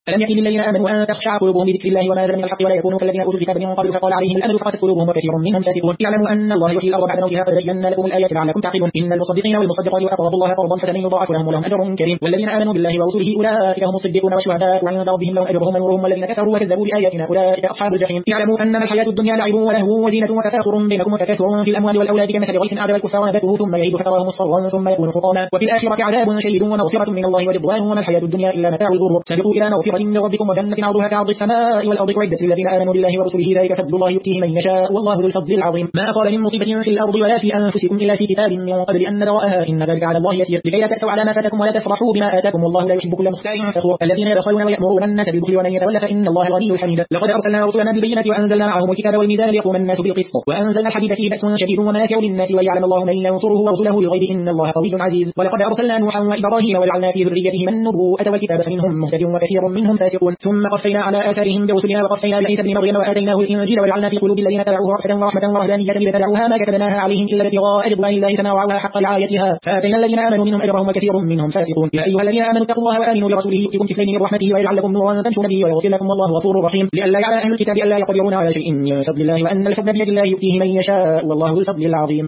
ألم يكن للذين آمنوا أن تخشع قلوبهم لذكر الله وما نزل من الحق ولا يكونوا كالذين أوتوا الكتاب من قبل فقال عليهم الأمل فقست قلوبهم وكثير منهم فاسقون. اعلموا أن الله يحيي الأرض بعد موتها قد بينا لكم الآيات لعلكم تعقلون. إن المصدقين والمصدقات وأقرضوا الله قرضا حسنا يضاعف لهم ولهم أجر كريم. والذين آمنوا بالله ورسله أولئك هم الصديقون والشهداء وعند ربهم لهم أجرهم ونورهم. والذين كفروا وكذبوا بآياتنا أولئك أصحاب الجحيم. اعلموا أنما الحياة الدنيا لعب ولهو وزينة وتفاخر بينكم وتكاثر في الأموال والأولاد كمثل غيث أعجب الكفار نباته ثم يهيج فتراه مصفرا ثم يكون حطاما وفي الآخرة عذاب شديد ومغفرة من الله ورضوان وما الحياة الدنيا إلا متاع الغرور. سابقوا إلى مغفرة من ربكم وجنة عرضها كعرض السماء والأرض أعدت للذين آمنوا بالله ورسله ذلك فضل الله يؤتيه من يشاء والله ذو الفضل العظيم. ما أصاب من مصيبة في الأرض ولا في أنفسكم إلا في كتاب من قبل أن نبرأها إن ذلك على الله يسير. لكي لا تأسوا على ما فاتكم ولا تفرحوا بما آتاكم والله لا يحب كل مختال فخور. الذين يبخلون ويأمرون الناس بالبخل ومن يتولى فإن الله غني حميد. لقد أرسلنا رسلنا بالبينات وأنزلنا معهم الكتاب والميزان ليقوم الناس بالقسط وأنزلنا الحديد فيه بأس شديد ومنافع للناس وليعلم الله من ينصره ورسله بالغيب إن الله قوي عزيز. ولقد أرسلنا نوحا وإبراهيم وجعلنا في ذريتهم النبوءة والكتاب فمنهم مهتد وكثير منهم فاسقون. ثم قفينا على آثارهم برسلنا وقفينا بعيسى بن مريم وآتيناه الإنجيل وجعلنا في قلوب الذين تبعوه رأفة ورحمة ورهبانية ليتبعوها ما كتبناها عليهم إلا ابتغاء رضوان الله فما وعوها حق رعايتها فآتينا الذين آمنوا منهم أجرهم وكثير منهم فاسقون. يا أيها الذين آمنوا اتقوا الله وآمنوا برسوله يؤتكم كفلين من رحمته ويجعل لكم نورا تمشون به ويغفر لكم والله غفور رحيم. لئلا يعلم أهل الكتاب ألا يقدرون على شيء من فضل الله وأن الفضل بيد الله يؤتيه من يشاء والله ذو الفضل العظيم.